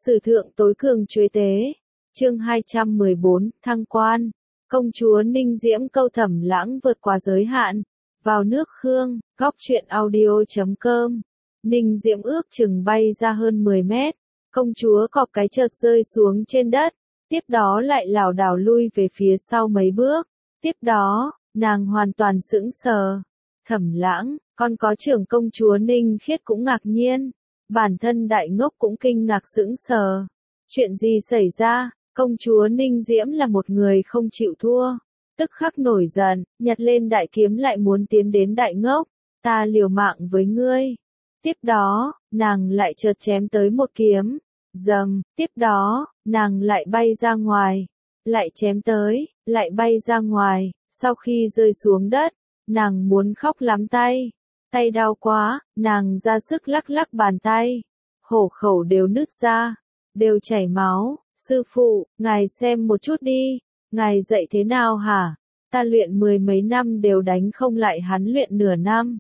Sử thượng tối cường chuế tế. Chương 214, thăng quan. Công chúa Ninh Diễm câu Thẩm Lãng vượt quá giới hạn. Vào nước Khương, góc truyện audio.com. Ninh Diễm ước chừng bay ra hơn 10 mét. Công chúa cọp cái chợt rơi xuống trên đất. Tiếp đó lại lảo đảo lui về phía sau mấy bước. Tiếp đó, nàng hoàn toàn sững sờ. Thẩm Lãng, còn có trưởng công chúa Ninh Khiết cũng ngạc nhiên. Bản thân đại ngốc cũng kinh ngạc sững sờ. Chuyện gì xảy ra? Công chúa Ninh Diễm là một người không chịu thua. Tức khắc nổi giận, nhặt lên đại kiếm lại muốn tiến đến đại ngốc. Ta liều mạng với ngươi. Tiếp đó, nàng lại chợt chém tới một kiếm. Dầm, tiếp đó, nàng lại bay ra ngoài. Lại chém tới, lại bay ra ngoài. Sau khi rơi xuống đất, nàng muốn khóc lắm tay. Tay đau quá, nàng ra sức lắc lắc bàn tay. Hổ khẩu đều nứt ra, đều chảy máu. Sư phụ, ngài xem một chút đi, ngài dạy thế nào hả? Ta luyện 10 mấy năm đều đánh không lại hắn luyện nửa năm.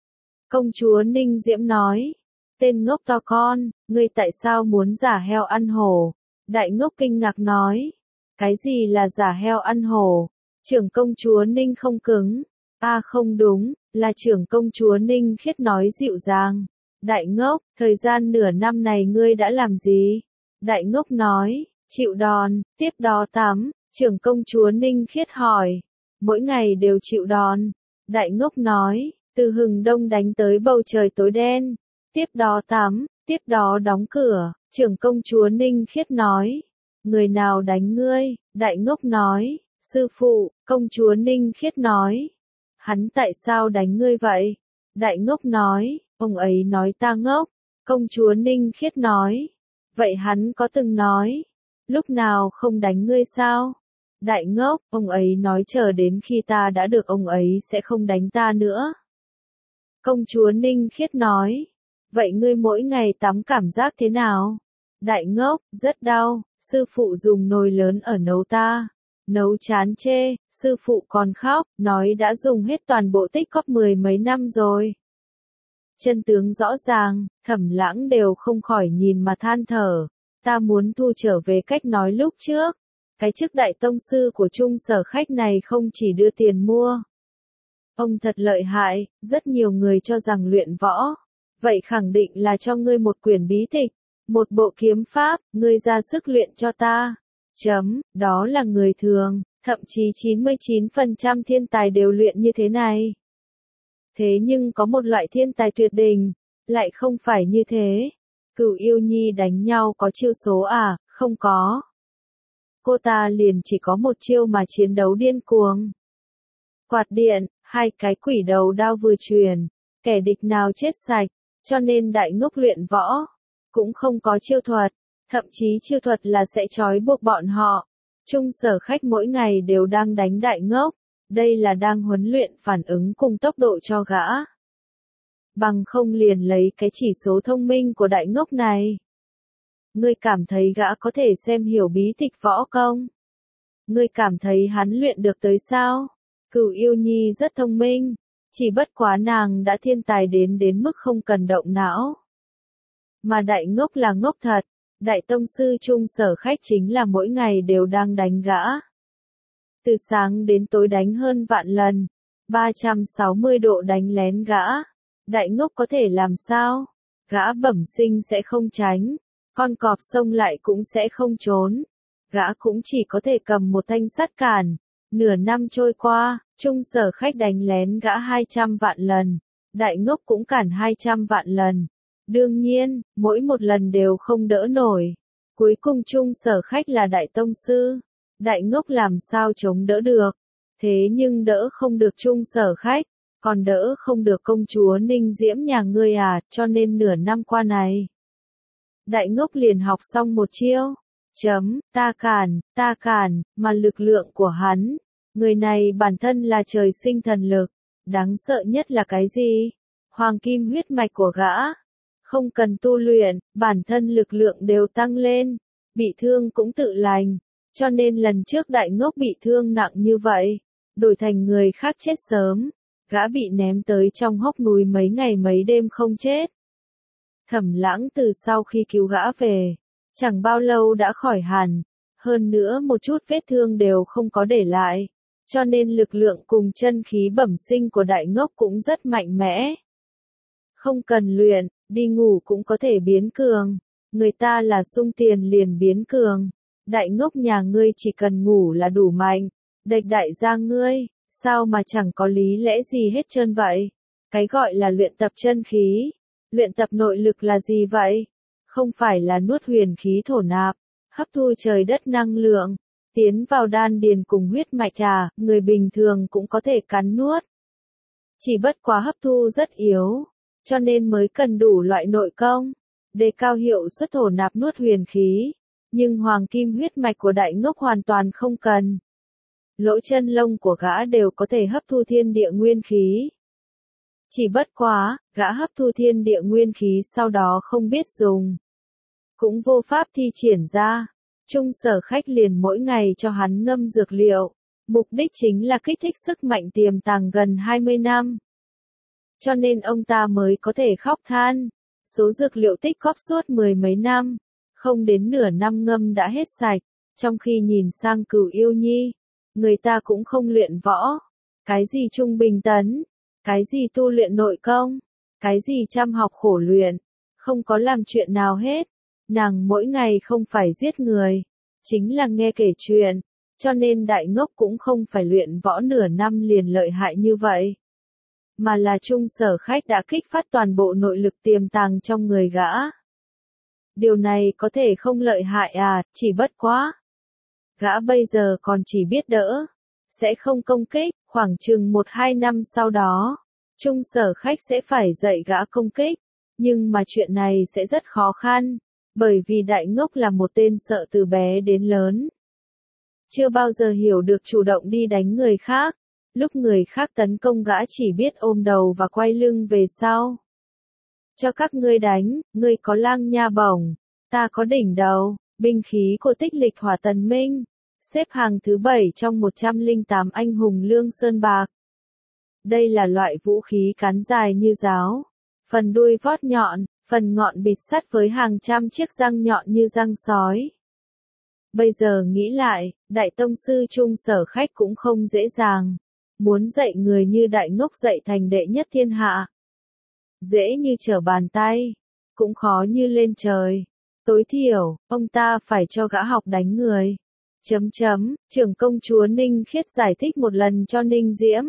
Công chúa Ninh Diễm nói, tên ngốc to con, ngươi tại sao muốn giả heo ăn hổ? Đại ngốc kinh ngạc nói, cái gì là giả heo ăn hổ? Trưởng công chúa Ninh không cứng, không đúng, là trưởng công chúa Ninh Khiết nói dịu dàng. Đại ngốc, thời gian nửa năm này ngươi đã làm gì? Đại ngốc nói, chịu đòn, tiếp đó tắm. Trưởng công chúa Ninh Khiết hỏi, mỗi ngày đều chịu đòn. Đại ngốc nói, từ hừng đông đánh tới bầu trời tối đen. Tiếp đó tắm, tiếp đó đóng cửa. Trưởng công chúa Ninh Khiết nói, người nào đánh ngươi? Đại ngốc nói, sư phụ. Công chúa Ninh Khiết nói, hắn tại sao đánh ngươi vậy? Đại ngốc nói, ông ấy nói ta ngốc. Công chúa Ninh Khiết nói, vậy hắn có từng nói, lúc nào không đánh ngươi sao? Đại ngốc, ông ấy nói chờ đến khi ta đã được ông ấy sẽ không đánh ta nữa. Công chúa Ninh Khiết nói, vậy ngươi mỗi ngày tắm cảm giác thế nào? Đại ngốc, rất đau, sư phụ dùng nồi lớn ở nấu ta. Nấu chán chê, sư phụ còn khóc, nói đã dùng hết toàn bộ tích cóp 10 mấy năm rồi. Chân tướng rõ ràng, Thẩm Lãng đều không khỏi nhìn mà than thở. Ta muốn thu trở về cách nói lúc trước. Cái chức đại tông sư của Trung Sở Khách này không chỉ đưa tiền mua. Ông thật lợi hại, rất nhiều người cho rằng luyện võ. Vậy khẳng định là cho ngươi một quyển bí tịch, một bộ kiếm pháp, ngươi ra sức luyện cho ta. Đó là người thường, thậm chí 99% thiên tài đều luyện như thế này. Thế nhưng có một loại thiên tài tuyệt đỉnh, lại không phải như thế. Cửu Yêu Nhi đánh nhau có chiêu số à? Không có. Cô ta liền chỉ có một chiêu mà chiến đấu điên cuồng. Quạt điện, hai cái quỷ đầu đao vừa truyền, kẻ địch nào chết sạch, cho nên đại ngốc luyện võ, cũng không có chiêu thuật, thậm chí chiêu thuật là sẽ trói buộc bọn họ. Trung Sở Khách mỗi ngày đều đang đánh đại ngốc, đây là đang huấn luyện phản ứng cùng tốc độ cho gã. Bằng không liền lấy cái chỉ số thông minh của đại ngốc này. Ngươi cảm thấy gã có thể xem hiểu bí tịch võ công? Ngươi cảm thấy hắn luyện được tới sao? Cửu Yêu Nhi rất thông minh, chỉ bất quá nàng đã thiên tài đến mức không cần động não. Mà đại ngốc là ngốc thật, đại tông sư Trung Sở Khách chính là mỗi ngày đều đang đánh gã. Từ sáng đến tối đánh hơn vạn lần, 360 độ đánh lén gã. Đại ngốc có thể làm sao? Gã bẩm sinh sẽ không tránh, con cọp xông lại cũng sẽ không trốn. Gã cũng chỉ có thể cầm một thanh sắt cản. Nửa năm trôi qua, Trung Sở Khách đánh lén gã 200 vạn lần, đại ngốc cũng cản 200 vạn lần. Đương nhiên, mỗi một lần đều không đỡ nổi. Cuối cùng Trung Sở Khách là đại tông sư, đại ngốc làm sao chống đỡ được. Thế nhưng đỡ không được Trung Sở Khách, còn đỡ không được công chúa Ninh Diễm nhà ngươi à, cho nên nửa năm qua này. Đại ngốc liền học xong một chiêu. Ta cản, mà lực lượng của hắn. Người này bản thân là trời sinh thần lực. Đáng sợ nhất là cái gì? Hoàng kim huyết mạch của gã. Không cần tu luyện, bản thân lực lượng đều tăng lên. Bị thương cũng tự lành. Cho nên lần trước đại ngốc bị thương nặng như vậy. Đổi thành người khác chết sớm. Gã bị ném tới trong hốc núi mấy ngày mấy đêm không chết. Thẩm Lãng từ sau khi cứu gã về, Chẳng bao lâu đã khỏi hẳn, hơn nữa một chút vết thương đều không có để lại, cho nên lực lượng cùng chân khí bẩm sinh của đại ngốc cũng rất mạnh mẽ. Không cần luyện, đi ngủ cũng có thể biến cường, người ta là sung tiền liền biến cường, đại ngốc nhà ngươi chỉ cần ngủ là đủ mạnh, đệch đại gia ngươi, sao mà chẳng có lý lẽ gì hết trơn vậy? Cái gọi là luyện tập chân khí, luyện tập nội lực là gì vậy? Không phải là nuốt huyền khí thổ nạp, hấp thu trời đất năng lượng, tiến vào đan điền cùng huyết mạch à, người bình thường cũng có thể cắn nuốt. Chỉ bất quá hấp thu rất yếu, cho nên mới cần đủ loại nội công, đề cao hiệu suất thổ nạp nuốt huyền khí, nhưng hoàng kim huyết mạch của đại ngốc hoàn toàn không cần. Lỗ chân lông của gã đều có thể hấp thu thiên địa nguyên khí. Chỉ bất quá, gã hấp thu thiên địa nguyên khí sau đó không biết dùng, cũng vô pháp thi triển ra. Trung Sở Khách liền mỗi ngày cho hắn ngâm dược liệu, mục đích chính là kích thích sức mạnh tiềm tàng gần 20 năm. Cho nên ông ta mới có thể khóc than, số dược liệu tích góp suốt 10 mấy năm, không đến nửa năm ngâm đã hết sạch, trong khi nhìn sang Cửu Yêu Nhi, người ta cũng không luyện võ, cái gì trung bình tấn, cái gì tu luyện nội công, cái gì chăm học khổ luyện, không có làm chuyện nào hết. Nàng mỗi ngày không phải giết người, chính là nghe kể chuyện, cho nên đại ngốc cũng không phải luyện võ nửa năm liền lợi hại như vậy. Mà là Trung Sở Khách đã kích phát toàn bộ nội lực tiềm tàng trong người gã. Điều này có thể không lợi hại à, chỉ bất quá. Gã bây giờ còn chỉ biết đỡ, sẽ không công kích, khoảng chừng 1-2 năm sau đó, Trung Sở Khách sẽ phải dạy gã công kích, nhưng mà chuyện này sẽ rất khó khăn. Bởi vì đại ngốc là một tên sợ từ bé đến lớn. Chưa bao giờ hiểu được chủ động đi đánh người khác, lúc người khác tấn công gã chỉ biết ôm đầu và quay lưng về sau. Cho các ngươi đánh, ngươi có lang nha bổng, ta có đỉnh đầu, binh khí của Tích Lịch Hỏa Tần Minh, xếp hàng thứ 7 trong 108 anh hùng Lương Sơn Bạc. Đây là loại vũ khí cán dài như giáo, phần đuôi vót nhọn, phần ngọn bịt sắt với hàng trăm chiếc răng nhọn như răng sói. Bây giờ nghĩ lại, Đại Tông Sư Trung Sở Khách cũng không dễ dàng. Muốn dạy người như đại ngốc dạy thành đệ nhất thiên hạ. Dễ như trở bàn tay, cũng khó như lên trời. Tối thiểu, ông ta phải cho gã học đánh người. Trưởng công chúa Ninh Khiết giải thích một lần cho Ninh Diễm.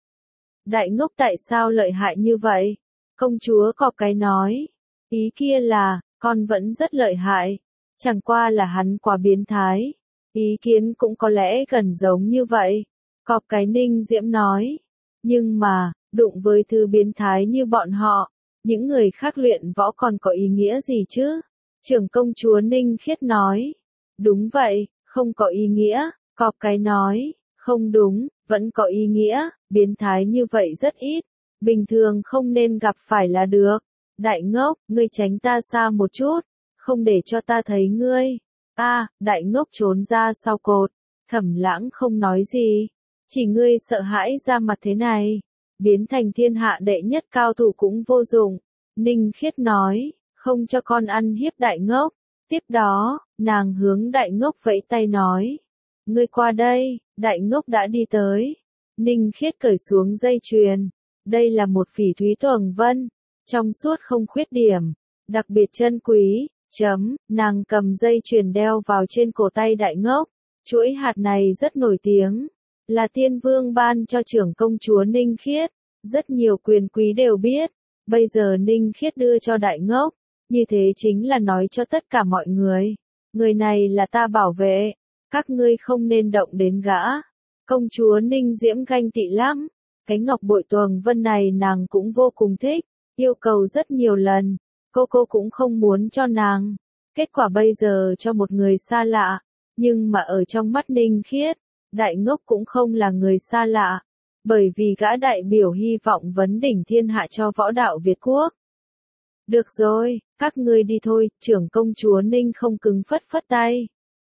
Đại ngốc tại sao lợi hại như vậy? Công chúa Cọp Cái nói. Ý kia là, con vẫn rất lợi hại, chẳng qua là hắn quá biến thái. Ý kiến cũng có lẽ gần giống như vậy. Cọp Cái Ninh Diễm nói. Nhưng mà, đụng với thứ biến thái như bọn họ, những người khác luyện võ còn có ý nghĩa gì chứ? Trưởng công chúa Ninh Khiết nói. Đúng vậy, không có ý nghĩa. Cọp Cái nói. Không đúng, vẫn có ý nghĩa, biến thái như vậy rất ít. Bình thường không nên gặp phải là được. Đại ngốc, ngươi tránh ta xa một chút, không để cho ta thấy ngươi. Đại ngốc trốn ra sau cột, Thẩm Lãng không nói gì, chỉ ngươi sợ hãi ra mặt thế này, biến thành thiên hạ đệ nhất cao thủ cũng vô dụng. Ninh Khiết nói, không cho con ăn hiếp đại ngốc. Tiếp đó, nàng hướng đại ngốc vẫy tay nói, ngươi qua đây, đại ngốc đã đi tới. Ninh Khiết cởi xuống dây chuyền, đây là một phỉ thúy tuồng vân. Trong suốt không khuyết điểm, đặc biệt chân quý, nàng cầm dây chuyền đeo vào trên cổ tay đại ngốc, chuỗi hạt này rất nổi tiếng, là Tiên Vương ban cho trưởng công chúa Ninh Khiết, rất nhiều quyền quý đều biết, bây giờ Ninh Khiết đưa cho đại ngốc, như thế chính là nói cho tất cả mọi người này là ta bảo vệ, các ngươi không nên động đến gã. Công chúa Ninh Diễm ganh tị lắm, cái ngọc bội tuồng vân này nàng cũng vô cùng thích. Yêu cầu rất nhiều lần, cô cũng không muốn cho nàng. Kết quả bây giờ cho một người xa lạ, nhưng mà ở trong mắt Ninh Khiết, đại ngốc cũng không là người xa lạ, bởi vì gã đại biểu hy vọng vấn đỉnh thiên hạ cho võ đạo Việt Quốc. Được rồi, các ngươi đi thôi, trưởng công chúa Ninh không cứng phất phất tay.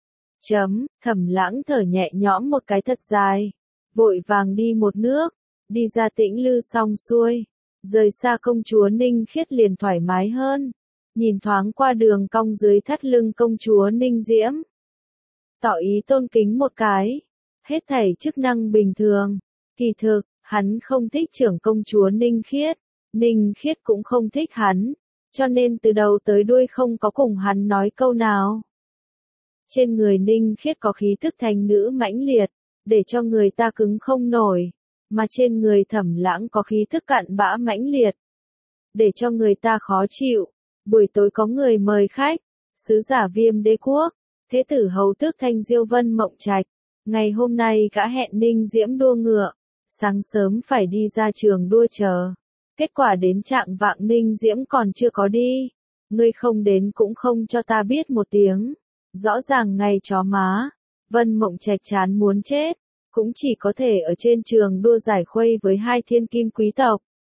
Thẩm Lãng thở nhẹ nhõm một cái thật dài, vội vàng đi một nước, đi ra Tĩnh Lư xong xuôi. Rời xa công chúa Ninh Khiết liền thoải mái hơn. nhìn thoáng qua đường cong dưới thắt lưng công chúa Ninh Diễm. Tỏ ý tôn kính một cái. Hết thảy chức năng bình thường. Kỳ thực, hắn không thích trưởng công chúa Ninh Khiết. Ninh Khiết cũng không thích hắn. Cho nên từ đầu tới đuôi không có cùng hắn nói câu nào. Trên người Ninh Khiết có khí thức thành nữ mãnh liệt, để cho người ta cứng không nổi. Mà trên người Thẩm Lãng có khí thức cặn bã mãnh liệt, để cho người ta khó chịu. Buổi tối có người mời khách, sứ giả Viêm Đế quốc, thế tử hầu tước Thanh Diêu Vân Mộng Trạch. Ngày hôm nay gã hẹn Ninh Diễm đua ngựa, sáng sớm phải đi ra trường đua chờ. Kết quả đến trạng vạng Ninh Diễm còn chưa có đi. Ngươi không đến cũng không cho ta biết một tiếng. Rõ ràng ngày chó má. Vân Mộng Trạch chán muốn chết, cũng chỉ có thể ở trên trường đua giải khuây với hai thiên kim quý tộc.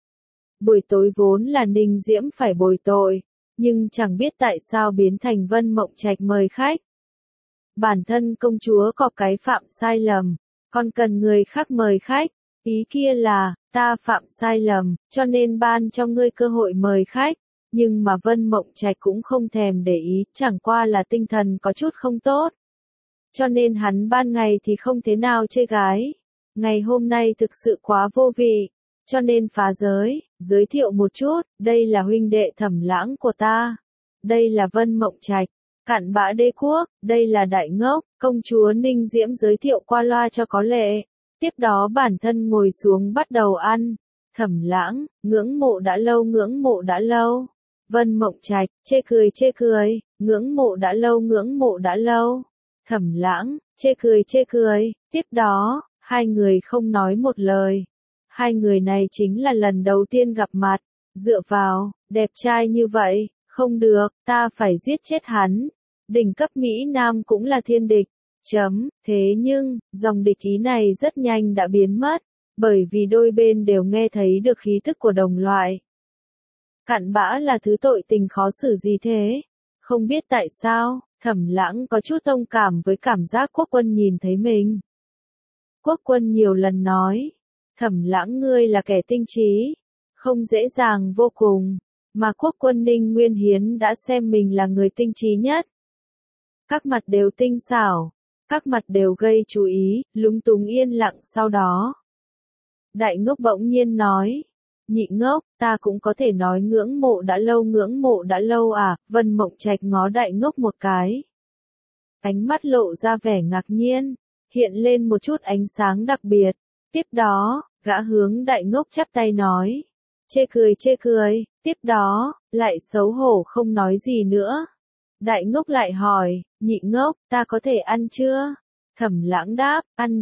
Buổi tối vốn là Ninh Diễm phải bồi tội, nhưng chẳng biết tại sao biến thành Vân Mộng Trạch mời khách. Bản thân công chúa có cái phạm sai lầm, còn cần người khác mời khách. Ý kia là, ta phạm sai lầm, cho nên ban cho ngươi cơ hội mời khách. Nhưng mà Vân Mộng Trạch cũng không thèm để ý, chẳng qua là tinh thần có chút không tốt. Cho nên hắn ban ngày thì không thế nào chê gái. Ngày hôm nay thực sự quá vô vị, cho nên phá giới thiệu một chút, đây là huynh đệ Thẩm Lãng của ta. Đây là Vân Mộng Trạch, Cặn Bã Đế quốc, đây là Đại Ngốc, công chúa Ninh Diễm giới thiệu qua loa cho có lệ. Tiếp đó bản thân ngồi xuống bắt đầu ăn. Thẩm Lãng, ngưỡng mộ đã lâu, ngưỡng mộ đã lâu. Vân Mộng Trạch, chê cười, ngưỡng mộ đã lâu, ngưỡng mộ đã lâu. Thẩm Lãng, chê cười, tiếp đó, hai người không nói một lời. Hai người này chính là lần đầu tiên gặp mặt, dựa vào, đẹp trai như vậy, không được, ta phải giết chết hắn. Đỉnh cấp Mỹ Nam cũng là thiên địch. Thế nhưng, dòng địch ý này rất nhanh đã biến mất, bởi vì đôi bên đều nghe thấy được khí thức của đồng loại. Cặn bã là thứ tội tình khó xử gì thế? Không biết tại sao, Thẩm Lãng có chút thông cảm với cảm giác Quốc Quân nhìn thấy mình. Quốc Quân nhiều lần nói, Thẩm Lãng ngươi là kẻ tinh trí, không dễ dàng vô cùng, mà Quốc Quân Ninh Nguyên Hiến đã xem mình là người tinh trí nhất. Các mặt đều tinh xảo, các mặt đều gây chú ý, lúng túng yên lặng sau đó. Đại Ngốc bỗng nhiên nói, Nhị Ngốc, ta cũng có thể nói ngưỡng mộ đã lâu à, Vân Mộng Trạch ngó Đại Ngốc một cái. Ánh mắt lộ ra vẻ ngạc nhiên, hiện lên một chút ánh sáng đặc biệt. Tiếp đó, gã hướng Đại Ngốc chắp tay nói, chê cười, tiếp đó, lại xấu hổ không nói gì nữa. Đại Ngốc lại hỏi, Nhị Ngốc, ta có thể ăn chưa? Thẩm Lãng đáp, ăn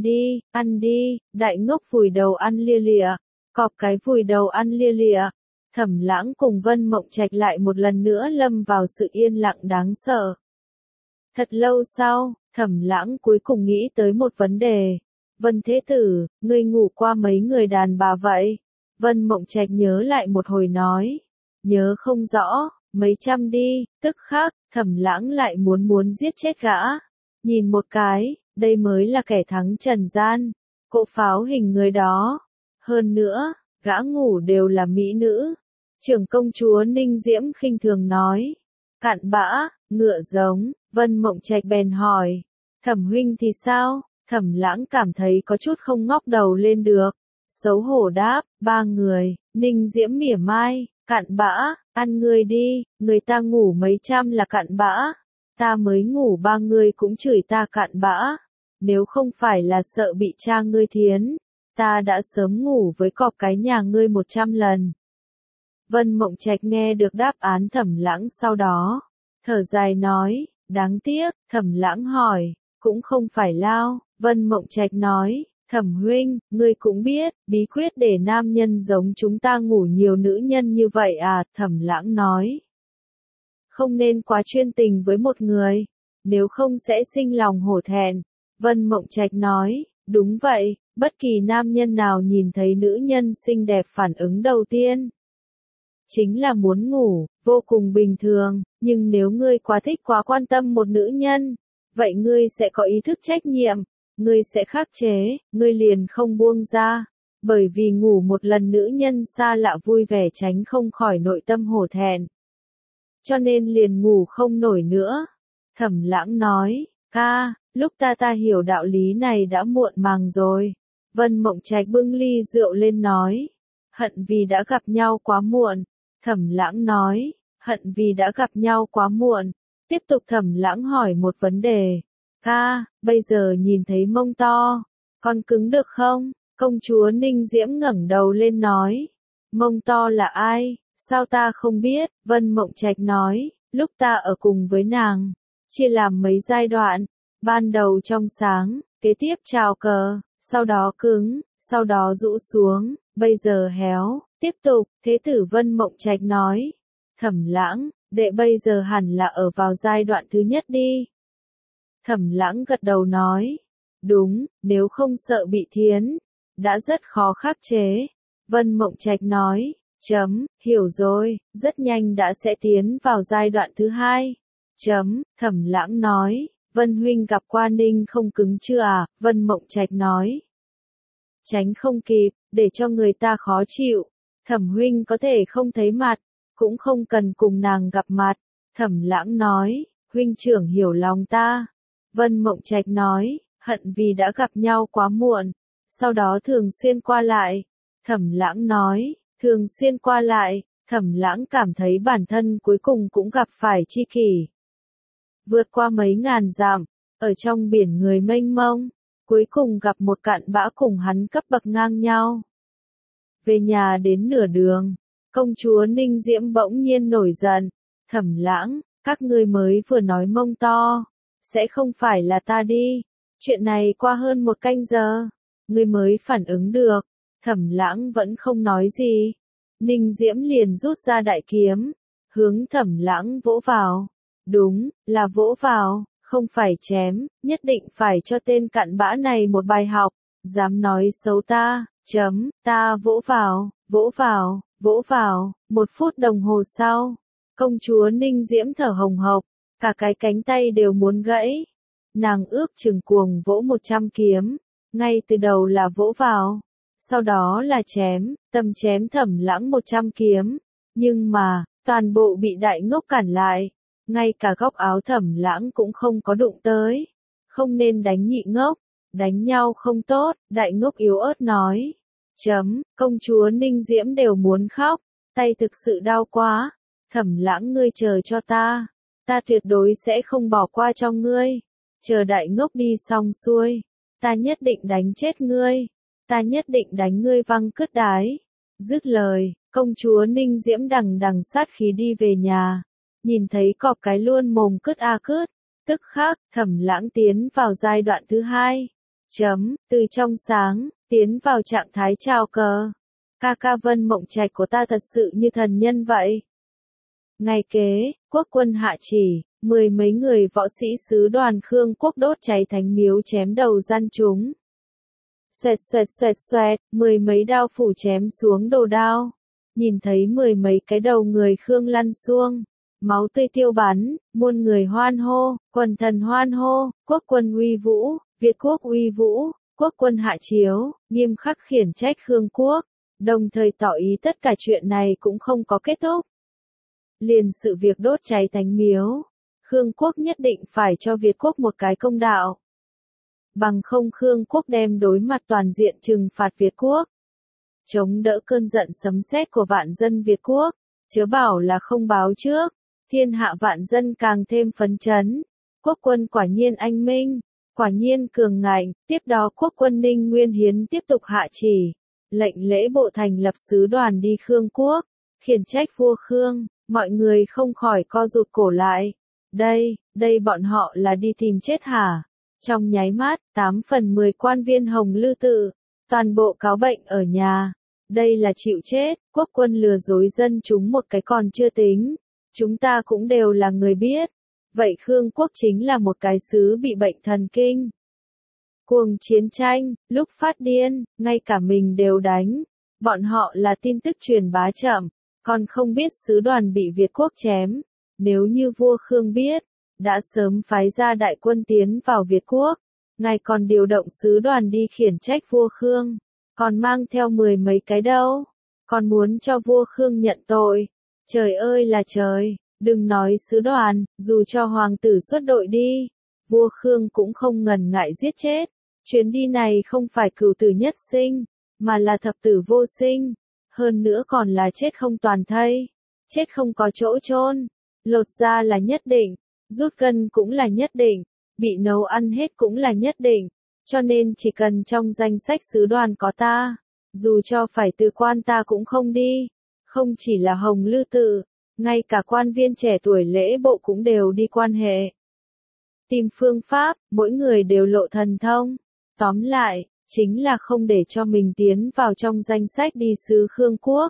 đi, Đại Ngốc vùi đầu ăn lia lịa, cọp cái vùi đầu ăn lia lịa. Thẩm Lãng cùng Vân Mộng Trạch lại một lần nữa lâm vào sự yên lặng đáng sợ. Thật lâu sau, Thẩm Lãng cuối cùng nghĩ tới một vấn đề. Vân Thế Tử, ngươi ngủ qua mấy người đàn bà vậy? Vân Mộng Trạch nhớ lại một hồi nói. Nhớ không rõ, mấy trăm đi, tức khắc, Thẩm Lãng lại muốn giết chết gã. Nhìn một cái, đây mới là kẻ thắng trần gian, cỗ pháo hình người đó. Hơn nữa, gã ngủ đều là mỹ nữ. Trưởng công chúa Ninh Diễm khinh thường nói. Cặn bã, ngựa giống, Vân Mộng Trạch bèn hỏi. Thẩm huynh thì sao? Thẩm Lãng cảm thấy có chút không ngóc đầu lên được. Xấu hổ đáp, ba người, Ninh Diễm mỉa mai, cặn bã, ăn ngươi đi, người ta ngủ mấy trăm là cặn bã. Ta mới ngủ ba người cũng chửi ta cặn bã. Nếu không phải là sợ bị cha ngươi thiến, ta đã sớm ngủ với cọp cái nhà ngươi 100 lần. Vân Mộng Trạch nghe được đáp án Thẩm Lãng sau đó, thở dài nói, đáng tiếc. Thẩm Lãng hỏi, cũng không phải lao. Vân Mộng Trạch nói, Thẩm huynh, ngươi cũng biết, bí quyết để nam nhân giống chúng ta ngủ nhiều nữ nhân như vậy à? Thẩm Lãng nói, không nên quá chuyên tình với một người, nếu không sẽ sinh lòng hổ thẹn. Vân Mộng Trạch nói, đúng vậy, bất kỳ nam nhân nào nhìn thấy nữ nhân xinh đẹp phản ứng đầu tiên chính là muốn ngủ, vô cùng bình thường, nhưng nếu ngươi quá thích quá quan tâm một nữ nhân, vậy ngươi sẽ có ý thức trách nhiệm, ngươi sẽ khắc chế, ngươi liền không buông ra, bởi vì ngủ một lần nữ nhân xa lạ vui vẻ tránh không khỏi nội tâm hổ thẹn. cho nên liền ngủ không nổi nữa. Thẩm Lãng nói, ca, lúc ta hiểu đạo lý này đã muộn màng rồi. Vân Mộng Trạch bưng ly rượu lên nói, hận vì đã gặp nhau quá muộn. Thẩm Lãng nói, hận vì đã gặp nhau quá muộn. Tiếp tục Thẩm Lãng hỏi một vấn đề, ca, bây giờ nhìn thấy mông to, con cứng được không? Công chúa Ninh Diễm ngẩng đầu lên nói, mông to là ai, sao ta không biết? Vân Mộng Trạch nói, lúc ta ở cùng với nàng, chia làm mấy giai đoạn, ban đầu trong sáng, kế tiếp trào cờ, sau đó cứng, sau đó rũ xuống, bây giờ héo, tiếp tục, thế tử Vân Mộng Trạch nói, Thẩm Lãng, đệ bây giờ hẳn là ở vào giai đoạn thứ nhất đi. Thẩm Lãng gật đầu nói, đúng, nếu không sợ bị thiến, đã rất khó khắc chế. Vân Mộng Trạch nói, hiểu rồi, rất nhanh đã sẽ tiến vào giai đoạn thứ hai. Thẩm Lãng nói, Vân huynh gặp qua Ninh không cứng chưa à? Vân Mộng Trạch nói, tránh không kịp, để cho người ta khó chịu. Thẩm huynh có thể không thấy mặt, cũng không cần cùng nàng gặp mặt. Thẩm Lãng nói, huynh trưởng hiểu lòng ta. Vân Mộng Trạch nói, hận vì đã gặp nhau quá muộn, sau đó thường xuyên qua lại. Thẩm Lãng nói, thường xuyên qua lại, Thẩm Lãng cảm thấy bản thân cuối cùng cũng gặp phải tri kỷ. Vượt qua mấy ngàn dặm, ở trong biển người mênh mông, cuối cùng gặp một cặn bã cùng hắn cấp bậc ngang nhau. Về nhà đến nửa đường, công chúa Ninh Diễm bỗng nhiên nổi giận, Thẩm Lãng, các ngươi mới vừa nói mông to, sẽ không phải là ta đi, chuyện này qua hơn một canh giờ, ngươi mới phản ứng được. Thẩm Lãng vẫn không nói gì. Ninh Diễm liền rút ra đại kiếm, hướng Thẩm Lãng vỗ vào. Đúng, là vỗ vào, không phải chém, nhất định phải cho tên cặn bã này một bài học. Dám nói xấu ta, ta vỗ vào, vỗ vào, vỗ vào. 1 phút đồng hồ sau, công chúa Ninh Diễm thở hồng hộc, cả cái cánh tay đều muốn gãy. Nàng ước chừng cuồng vỗ 100 kiếm, ngay từ đầu là vỗ vào, sau đó là chém, tầm chém Thẩm Lãng 100 kiếm, nhưng mà, toàn bộ bị đại ngốc cản lại, ngay cả góc áo Thẩm Lãng cũng không có đụng tới. Không nên đánh nhị ngốc, đánh nhau không tốt, đại ngốc yếu ớt nói. Công chúa Ninh Diễm đều muốn khóc, tay thực sự đau quá. Thẩm Lãng ngươi chờ cho ta tuyệt đối sẽ không bỏ qua cho ngươi. Chờ đại ngốc đi xong xuôi, ta nhất định đánh chết ngươi. Ta nhất định đánh ngươi văng cứt đái. Dứt lời, công chúa Ninh Diễm đằng đằng sát khí đi về nhà. Nhìn thấy cọp cái luôn mồm cứt a cứt. Tức khắc, Thẩm Lãng tiến vào giai đoạn thứ hai. Từ trong sáng, tiến vào trạng thái chào cờ. Ca ca Vân Mộng Trạch của ta thật sự như thần nhân vậy. Ngày kế, quốc quân hạ chỉ, 10 mấy người võ sĩ sứ đoàn Khương quốc đốt cháy thánh miếu chém đầu gian chúng. Xoẹt xoẹt xoẹt xoẹt, 10 mấy đao phủ chém xuống đầu đao. Nhìn thấy 10 mấy cái đầu người Khương lăn xuông. Máu tươi tiêu bắn, muôn người hoan hô, quần thần hoan hô, quốc quân uy vũ, Việt quốc uy vũ, quốc quân hạ chiếu, nghiêm khắc khiển trách Khương quốc, đồng thời tỏ ý tất cả chuyện này cũng không có kết thúc. Liền sự việc đốt cháy thánh miếu, Khương quốc nhất định phải cho Việt quốc một cái công đạo. Bằng không Khương quốc đem đối mặt toàn diện trừng phạt Việt quốc. Chống đỡ cơn giận sấm sét của vạn dân Việt quốc, chớ bảo là không báo trước. Thiên hạ vạn dân càng thêm phấn chấn. Quốc quân quả nhiên anh minh, quả nhiên cường ngạnh. Tiếp đó quốc quân Ninh Nguyên Hiến tiếp tục hạ chỉ, lệnh lễ bộ thành lập sứ đoàn đi Khương quốc, khiển trách vua Khương. Mọi người không khỏi co rụt cổ lại. Đây bọn họ là đi tìm chết hả? Trong nháy mắt, 8 phần 10 quan viên Hồng Lư Tự, toàn bộ cáo bệnh ở nhà. Đây là chịu chết, quốc quân lừa dối dân chúng một cái còn chưa tính. Chúng ta cũng đều là người biết. Vậy Khương quốc chính là một cái xứ bị bệnh thần kinh. Cuồng chiến tranh, lúc phát điên, ngay cả mình đều đánh. Bọn họ là tin tức truyền bá chậm, còn không biết sứ đoàn bị Việt quốc chém. Nếu như vua Khương biết, đã sớm phái ra đại quân tiến vào Việt quốc. Ngài còn điều động sứ đoàn đi khiển trách vua Khương. Còn mang theo 10 mấy cái đâu. Còn muốn cho vua Khương nhận tội. Trời ơi là trời, Đừng nói sứ đoàn, dù cho hoàng tử xuất đội đi, vua Khương cũng không ngần ngại giết chết. Chuyến đi này không phải cửu tử nhất sinh, mà là thập tử vô sinh, hơn nữa còn là chết không toàn thây, chết không có chỗ chôn, lột da là nhất định, rút gân cũng là nhất định, bị nấu ăn hết cũng là nhất định, cho nên chỉ cần trong danh sách sứ đoàn có ta, dù cho phải từ quan ta cũng không đi, không chỉ là Hồng Lư Tự, ngay cả quan viên trẻ tuổi lễ bộ cũng đều đi quan hệ. Tìm phương pháp, mỗi người đều lộ thần thông. Tóm lại, chính là không để cho mình tiến vào trong danh sách đi sứ Khương quốc.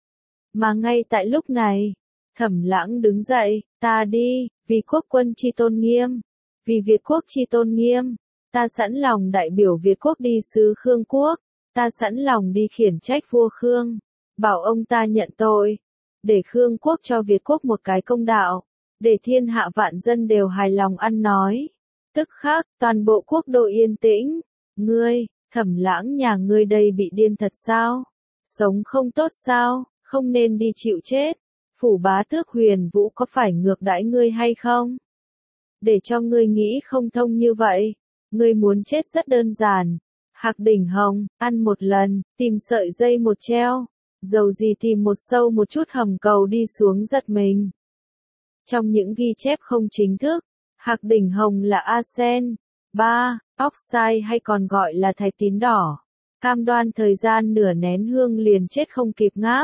Mà ngay tại lúc này, Thẩm Lãng đứng dậy, ta đi, vì quốc quân chi tôn nghiêm, vì Việt quốc chi tôn nghiêm, ta sẵn lòng đại biểu Việt quốc đi sứ Khương quốc, ta sẵn lòng đi khiển trách vua Khương, bảo ông ta nhận tội, để Khương quốc cho Việt quốc một cái công đạo, để thiên hạ vạn dân đều hài lòng ăn nói. Tức khắc, toàn bộ quốc độ yên tĩnh. Ngươi, Thẩm Lãng nhà ngươi đây bị điên thật sao? Sống không tốt sao? Không nên đi chịu chết. Phủ bá tước Huyền Vũ có phải ngược đãi ngươi hay không? Để cho ngươi nghĩ không thông như vậy. Ngươi muốn chết rất đơn giản. Hạc đỉnh hồng, ăn một lần, tìm sợi dây một treo. Dầu gì tìm một sâu một chút hầm cầu đi xuống giật mình. Trong những ghi chép không chính thức, Hạc đỉnh hồng là arsen, 3, oxide hay còn gọi là thạch tín đỏ. Cam đoan thời gian nửa nén hương liền chết không kịp ngáp.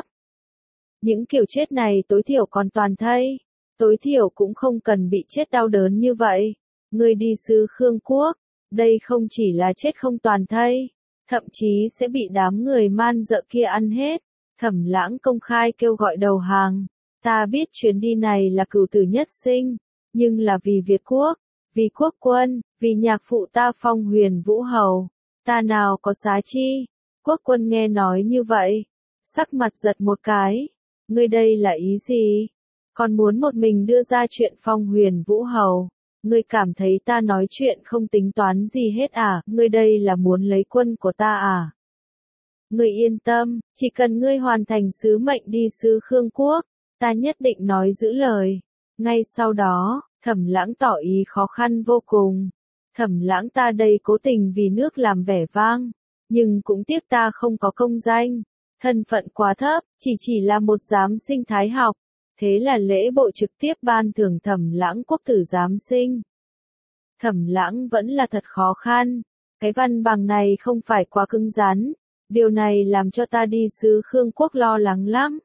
Những kiểu chết này tối thiểu còn toàn thây, tối thiểu cũng không cần bị chết đau đớn như vậy. Người đi sứ Khương quốc, đây không chỉ là chết không toàn thây, thậm chí sẽ bị đám người man dợ kia ăn hết. Thẩm Lãng công khai kêu gọi đầu hàng. Ta biết chuyến đi này là cửu tử nhất sinh, nhưng là vì Việt quốc, vì quốc quân, vì nhạc phụ ta Phong Huyền Vũ hầu, ta nào có xá chi. Quốc quân nghe nói như vậy, sắc mặt giật một cái. Ngươi đây là ý gì? Còn muốn một mình đưa ra chuyện Phong Huyền Vũ hầu? Ngươi cảm thấy ta nói chuyện không tính toán gì hết à? Ngươi đây là muốn lấy quân của ta à? Ngươi yên tâm, chỉ cần ngươi hoàn thành sứ mệnh đi sứ Khương quốc, ta nhất định nói giữ lời. Ngay sau đó, Thẩm Lãng tỏ ý khó khăn vô cùng. Thẩm Lãng ta đây cố tình vì nước làm vẻ vang, nhưng cũng tiếc ta không có công danh, thân phận quá thấp, chỉ là một giám sinh thái học. Thế là lễ bộ trực tiếp ban thưởng Thẩm Lãng quốc tử giám sinh. Thẩm Lãng vẫn là thật khó khăn, cái văn bằng này không phải quá cứng rắn, điều này làm cho ta đi sứ Khương quốc lo lắng lắm.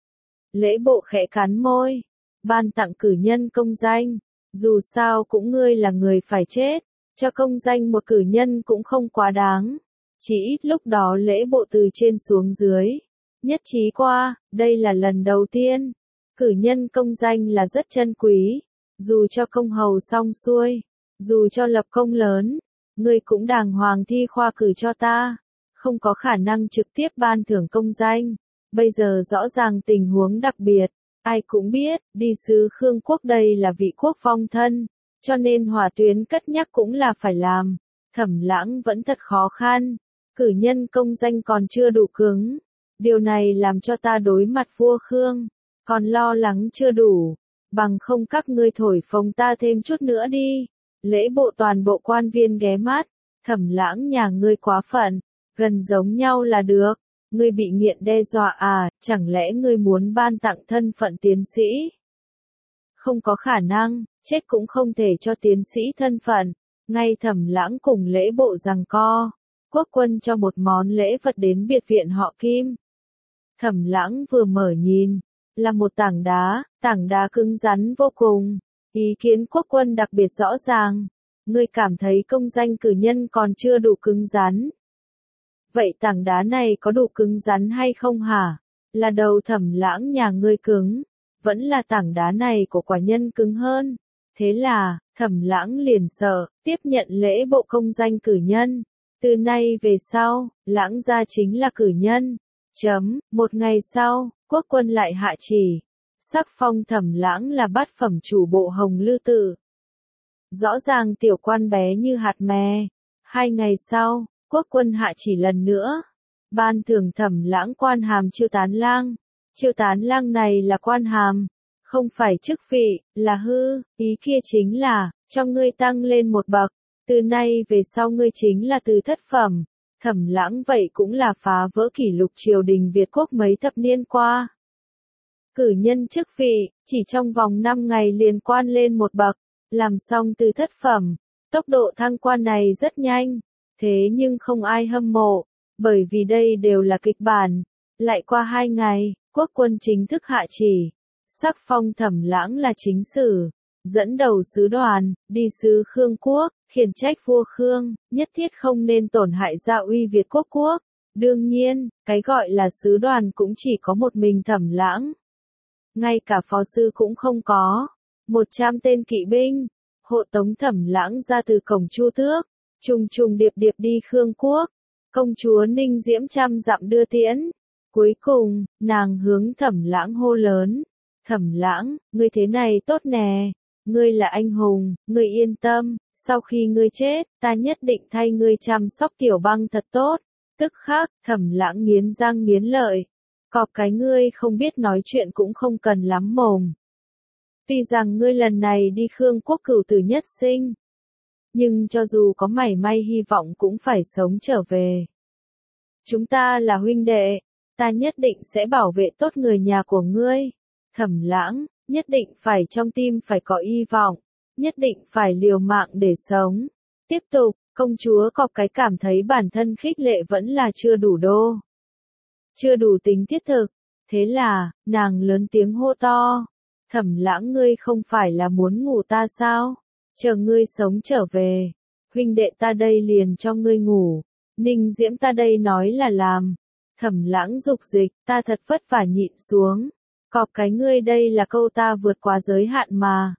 Lễ bộ khẽ cắn môi, ban tặng cử nhân công danh, dù sao cũng ngươi là người phải chết, cho công danh một cử nhân cũng không quá đáng. Chỉ ít lúc đó lễ bộ từ trên xuống dưới, nhất trí qua, đây là lần đầu tiên, cử nhân công danh là rất chân quý, dù cho công hầu xong xuôi, dù cho lập công lớn, ngươi cũng đàng hoàng thi khoa cử cho ta, không có khả năng trực tiếp ban thưởng công danh. Bây giờ rõ ràng tình huống đặc biệt, ai cũng biết, đi sứ Khương quốc đây là vị quốc phong thân, cho nên Hỏa Tuyến cất nhắc cũng là phải làm. Thẩm Lãng vẫn thật khó khăn, cử nhân công danh còn chưa đủ cứng, điều này làm cho ta đối mặt vua Khương, còn lo lắng chưa đủ, bằng không các ngươi thổi phồng ta thêm chút nữa đi. Lễ bộ toàn bộ quan viên ghé mắt, Thẩm Lãng nhà ngươi quá phận, gần giống nhau là được. Ngươi bị nghiện đe dọa à, chẳng lẽ ngươi muốn ban tặng thân phận tiến sĩ? Không có khả năng, chết cũng không thể cho tiến sĩ thân phận. Ngay Thẩm Lãng cùng lễ bộ giằng co, quốc quân cho một món lễ vật đến biệt viện họ Kim. Thẩm Lãng vừa mở nhìn, là một tảng đá cứng rắn vô cùng. Ý kiến quốc quân đặc biệt rõ ràng. Ngươi cảm thấy công danh cử nhân còn chưa đủ cứng rắn. Vậy tảng đá này có đủ cứng rắn hay không hả? Là đầu Thẩm Lãng nhà ngươi cứng, vẫn là tảng đá này của quả nhân cứng hơn. Thế là, Thẩm Lãng liền sợ, tiếp nhận lễ bộ công danh cử nhân. Từ nay về sau, Lãng gia chính là cử nhân. Một ngày sau, quốc quân lại hạ chỉ, sắc phong Thẩm Lãng là bát phẩm chủ bộ Hồng Lư Tự. Rõ ràng tiểu quan bé như hạt mè. 2 ngày sau, quốc quân hạ chỉ lần nữa, ban thưởng Thẩm Lãng quan hàm chiêu tán lang. Chiêu tán lang này là quan hàm, Không phải chức vị, là hư, ý kia chính là, cho ngươi tăng lên một bậc, từ nay về sau ngươi chính là từ thất phẩm. Thẩm Lãng vậy cũng là phá vỡ kỷ lục triều đình Việt Quốc mấy thập niên qua. Cử nhân chức vị, chỉ trong vòng 5 ngày liền quan lên một bậc, làm xong từ thất phẩm. Tốc độ thăng quan này rất nhanh, thế nhưng không ai hâm mộ, bởi vì đây đều là kịch bản. Lại qua 2 ngày, quốc quân chính thức hạ chỉ, sắc phong Thẩm Lãng là chính sử, dẫn đầu sứ đoàn, đi sứ Khương quốc, khiển trách vua Khương, nhất thiết không nên tổn hại gia uy Việt quốc. Đương nhiên, cái gọi là sứ đoàn cũng chỉ có một mình Thẩm Lãng. Ngay cả phó sư cũng không có. 100 tên kỵ binh, hộ tống Thẩm Lãng ra từ cổng Chu Tước, trùng trùng điệp điệp đi Khương quốc. Công chúa Ninh Diễm trăm dặm đưa tiễn. Cuối cùng, nàng hướng Thẩm Lãng hô lớn. Thẩm Lãng, ngươi thế này tốt nè. Ngươi là anh hùng, ngươi yên tâm, sau khi ngươi chết, ta nhất định thay ngươi chăm sóc Tiểu Băng thật tốt. Tức khắc, Thẩm Lãng nghiến răng nghiến lợi. Cọp cái ngươi không biết nói chuyện cũng không cần lắm mồm. Tuy rằng ngươi lần này đi Khương quốc cửu tử nhất sinh, nhưng cho dù có mảy may hy vọng cũng phải sống trở về. Chúng ta là huynh đệ, ta nhất định sẽ bảo vệ tốt người nhà của ngươi. Thẩm Lãng, nhất định phải trong tim phải có hy vọng, nhất định phải liều mạng để sống. Tiếp tục, công chúa Cọp cái cảm thấy bản thân khích lệ vẫn là chưa đủ đô. Chưa đủ tính thiết thực, thế là, nàng lớn tiếng hô to. Thẩm Lãng, ngươi không phải là muốn ngủ ta sao? Chờ ngươi sống trở về, huynh đệ ta đây liền cho ngươi ngủ. Ninh Diễm ta đây nói là làm. Thẩm Lãng dục dịch, ta thật vất vả nhịn xuống. Cọp cái ngươi đây là câu ta vượt quá giới hạn mà.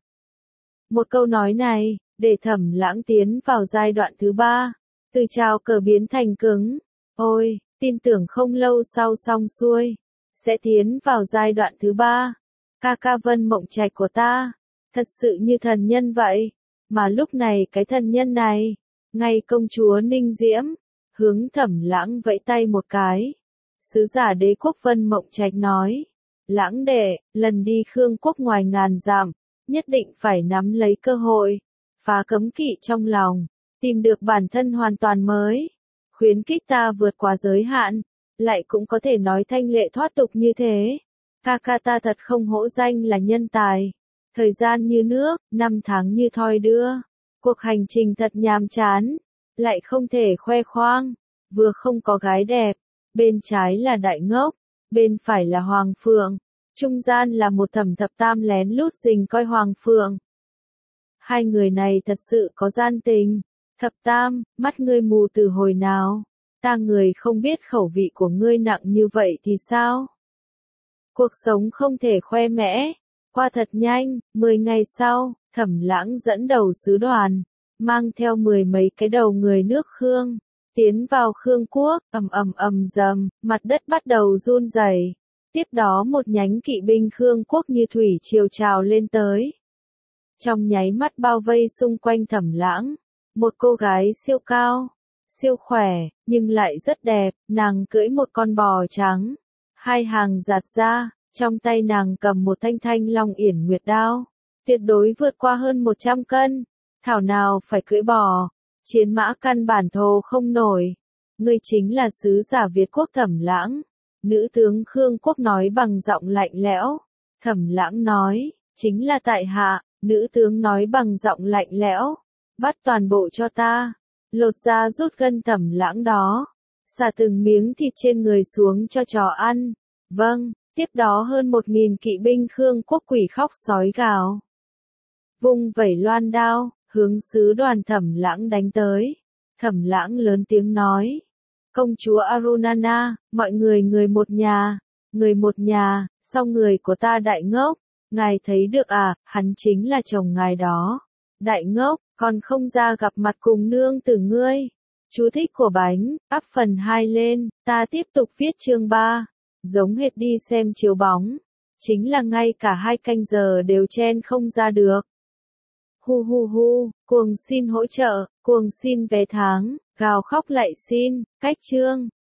Một câu nói này, để Thẩm Lãng tiến vào giai đoạn thứ 3, từ trào cờ biến thành cứng. Ôi, tin tưởng không lâu sau xong xuôi, sẽ tiến vào giai đoạn thứ 3. Ca ca Vân Mộng Trạch của ta, thật sự như thần nhân vậy. Mà lúc này cái thần nhân này, ngay công chúa Ninh Diễm, hướng Thẩm Lãng vẫy tay một cái. Sứ giả đế quốc Vân Mộng Trạch nói, Lãng đệ, lần đi Khương quốc ngoài ngàn dặm, nhất định phải nắm lấy cơ hội, phá cấm kỵ trong lòng, tìm được bản thân hoàn toàn mới, khuyến khích ta vượt qua giới hạn, lại cũng có thể nói thanh lệ thoát tục như thế. Ca ca ta thật không hổ danh là nhân tài. Thời gian như nước, 5 tháng như thoi đưa. Cuộc hành trình thật nhàm chán, lại không thể khoe khoang, vừa không có gái đẹp, bên trái là đại ngốc, bên phải là Hoàng Phượng, trung gian là một Thẩm Thập Tam lén lút rình coi Hoàng Phượng. Hai người này thật sự có gian tình. Thập Tam, mắt ngươi mù từ hồi nào? Ta người không biết khẩu vị của ngươi nặng như vậy thì sao? Cuộc sống không thể khoe mẽ. Qua thật nhanh, 10 ngày sau, Thẩm Lãng dẫn đầu sứ đoàn, mang theo 10 mấy cái đầu người nước Khương, tiến vào Khương quốc, ầm dầm, mặt đất bắt đầu run rẩy. Tiếp đó một nhánh kỵ binh Khương quốc như thủy triều trào lên tới. Trong nháy mắt bao vây xung quanh Thẩm Lãng, một cô gái siêu cao, siêu khỏe, nhưng lại rất đẹp, nàng cưỡi một con bò trắng, hai hàng giạt ra, trong tay nàng cầm một thanh thanh long yển nguyệt đao, tuyệt đối vượt qua hơn 100 cân, thảo nào phải cưỡi bò, chiến mã căn bản thồ không nổi. Ngươi chính là sứ giả Việt quốc Thẩm Lãng. Nữ tướng Khương quốc nói bằng giọng lạnh lẽo. Thẩm Lãng nói, chính là tại hạ. Nữ tướng nói bằng giọng lạnh lẽo, bắt toàn bộ cho ta, lột ra rút gân Thẩm Lãng đó, xả từng miếng thịt trên người xuống cho chó ăn. Vâng, tiếp đó hơn 1000 kỵ binh Khương quốc quỷ khóc sói gào, vung vẩy loan đao, hướng sứ đoàn Thẩm Lãng đánh tới. Thẩm Lãng lớn tiếng nói, công chúa Arunana, mọi người người một nhà, sau người của ta đại ngốc. Ngài thấy được à, hắn chính là chồng ngài đó. Đại ngốc, còn không ra gặp mặt cùng nương tử ngươi. Chú thích của bánh, áp phần 2 lên, ta tiếp tục viết chương 3. Giống hệt đi xem chiếu bóng. Chính là ngay cả 2 canh giờ đều chen không ra được. Hu, cuồng xin hỗ trợ, cuồng xin vé tháng, gào khóc lại xin, cách chương.